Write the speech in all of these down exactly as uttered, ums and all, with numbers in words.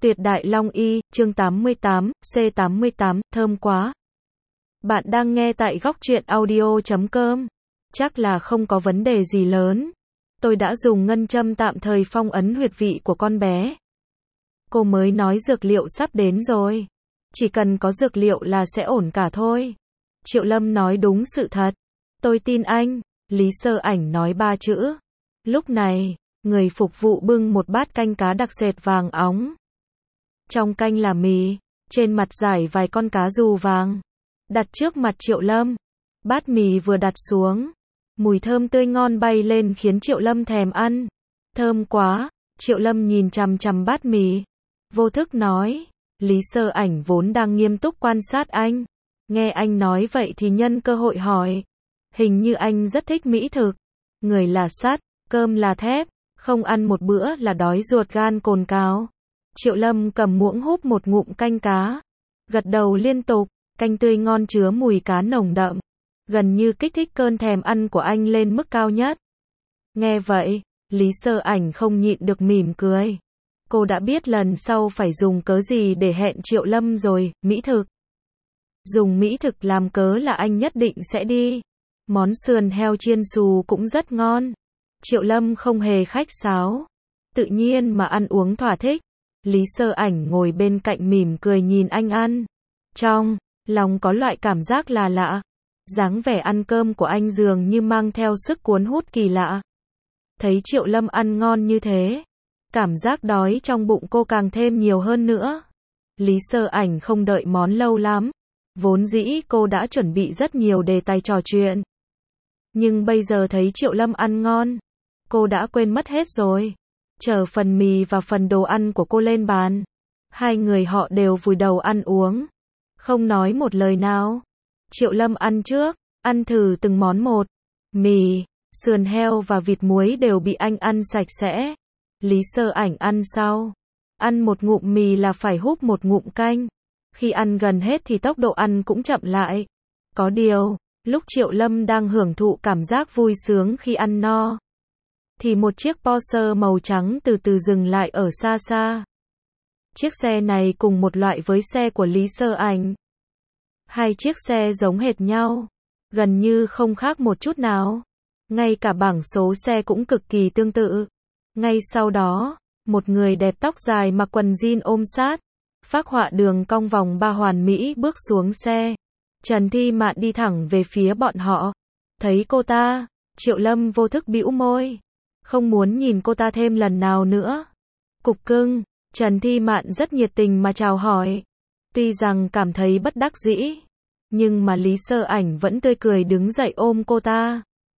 Tuyệt đại long y, chương tám mươi tám, C tám mươi tám, thơm quá. Bạn đang nghe tại góc truyện audio chấm com. Chắc là không có vấn đề gì lớn. Tôi đã dùng ngân châm tạm thời phong ấn huyệt vị của con bé. Cô mới nói dược liệu sắp đến rồi. Chỉ cần có dược liệu là sẽ ổn cả thôi. Triệu Lâm nói đúng sự thật. Tôi tin anh. Lý Sơ Ảnh nói ba chữ. Lúc này, người phục vụ bưng một bát canh cá đặc sệt vàng óng. Trong canh là mì, trên mặt rải vài con cá rù vàng. Đặt trước mặt Triệu Lâm. Bát mì vừa đặt xuống, mùi thơm tươi ngon bay lên khiến Triệu Lâm thèm ăn. Thơm quá, Triệu Lâm nhìn chằm chằm bát mì. Vô thức nói, Lý Sơ Ảnh vốn đang nghiêm túc quan sát anh. Nghe anh nói vậy thì nhân cơ hội hỏi. Hình như anh rất thích mỹ thực. Người là sắt, cơm là thép, không ăn một bữa là đói ruột gan cồn cào. Triệu Lâm cầm muỗng húp một ngụm canh cá. Gật đầu liên tục, canh tươi ngon chứa mùi cá nồng đậm. Gần như kích thích cơn thèm ăn của anh lên mức cao nhất. Nghe vậy, Lý Sơ Ảnh không nhịn được mỉm cười. Cô đã biết lần sau phải dùng cớ gì để hẹn Triệu Lâm rồi, mỹ thực. Dùng mỹ thực làm cớ là anh nhất định sẽ đi. Món sườn heo chiên xù cũng rất ngon. Triệu Lâm không hề khách sáo. Tự nhiên mà ăn uống thỏa thích. Lý Sơ Ảnh ngồi bên cạnh mỉm cười nhìn anh ăn. Trong lòng có loại cảm giác là lạ. Dáng vẻ ăn cơm của anh dường như mang theo sức cuốn hút kỳ lạ. Thấy Triệu Lâm ăn ngon như thế, cảm giác đói trong bụng cô càng thêm nhiều hơn nữa. Lý Sơ Ảnh không đợi món lâu lắm. Vốn dĩ cô đã chuẩn bị rất nhiều đề tài trò chuyện. Nhưng bây giờ thấy Triệu Lâm ăn ngon, cô đã quên mất hết rồi. Chờ phần mì và phần đồ ăn của cô lên bàn. Hai người họ đều vùi đầu ăn uống. Không nói một lời nào. Triệu Lâm ăn trước, ăn thử từng món một. Mì, sườn heo và vịt muối đều bị anh ăn sạch sẽ. Lý Sơ Ảnh ăn sau. Ăn một ngụm mì là phải húp một ngụm canh. Khi ăn gần hết thì tốc độ ăn cũng chậm lại. Có điều, lúc Triệu Lâm đang hưởng thụ cảm giác vui sướng khi ăn no, thì một chiếc Porsche màu trắng từ từ dừng lại ở xa xa. Chiếc xe này cùng một loại với xe của Lý Sơ Ảnh. Hai chiếc xe giống hệt nhau, gần như không khác một chút nào. Ngay cả bảng số xe cũng cực kỳ tương tự. Ngay sau đó, một người đẹp tóc dài mặc quần jean ôm sát, phác họa đường cong vòng ba hoàn mỹ bước xuống xe. Trần Thi Mạn đi thẳng về phía bọn họ. Thấy cô ta, Triệu Lâm vô thức bĩu môi. Không muốn nhìn cô ta thêm lần nào nữa. Cục cưng, Trần Thi Mạn rất nhiệt tình mà chào hỏi. Tuy rằng cảm thấy bất đắc dĩ, nhưng mà Lý Sơ Ảnh vẫn tươi cười đứng dậy ôm cô ta.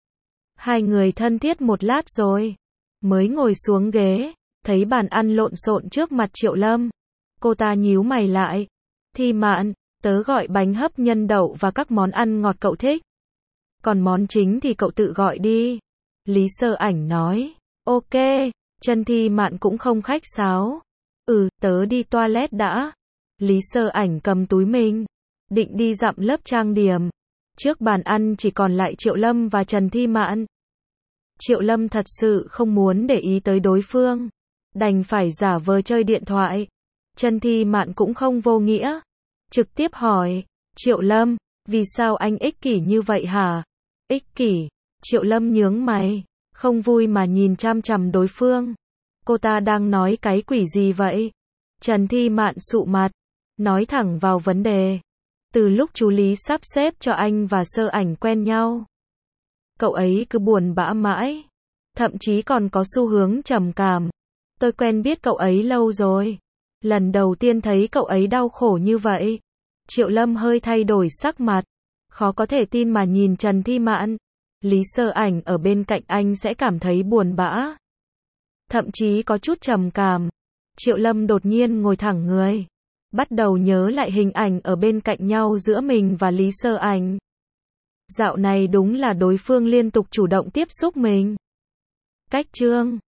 Hai người thân thiết một lát rồi, mới ngồi xuống ghế, thấy bàn ăn lộn xộn trước mặt Triệu Lâm. Cô ta nhíu mày lại. Thi Mạn, tớ gọi bánh hấp nhân đậu và các món ăn ngọt cậu thích. Còn món chính thì cậu tự gọi đi. Lý Sơ Ảnh nói. Ok, Trần Thi Mạn cũng không khách sáo. Ừ, tớ đi toilet đã. Lý Sơ Ảnh cầm túi mình, định đi dặm lớp trang điểm. Trước bàn ăn chỉ còn lại Triệu Lâm và Trần Thi Mạn. Triệu Lâm thật sự không muốn để ý tới đối phương, đành phải giả vờ chơi điện thoại. Trần Thi Mạn cũng không vô nghĩa, trực tiếp hỏi, Triệu Lâm, vì sao anh ích kỷ như vậy hả? Ích kỷ? Triệu Lâm nhướng mày, không vui mà nhìn chằm chằm đối phương. Cô ta đang nói cái quỷ gì vậy? Trần Thi Mạn sụ mặt, nói thẳng vào vấn đề. Từ lúc chú Lý sắp xếp cho anh và Sơ Ảnh quen nhau, cậu ấy cứ buồn bã mãi, thậm chí còn có xu hướng trầm cảm. Tôi quen biết cậu ấy lâu rồi, lần đầu tiên thấy cậu ấy đau khổ như vậy. Triệu Lâm hơi thay đổi sắc mặt, khó có thể tin mà nhìn Trần Thi Mạn. Lý Sơ Ảnh ở bên cạnh anh sẽ cảm thấy buồn bã, thậm chí có chút trầm cảm. Triệu Lâm đột nhiên ngồi thẳng người, bắt đầu nhớ lại hình ảnh ở bên cạnh nhau giữa mình và Lý Sơ Ảnh. Dạo này đúng là đối phương liên tục chủ động tiếp xúc mình. Cách chương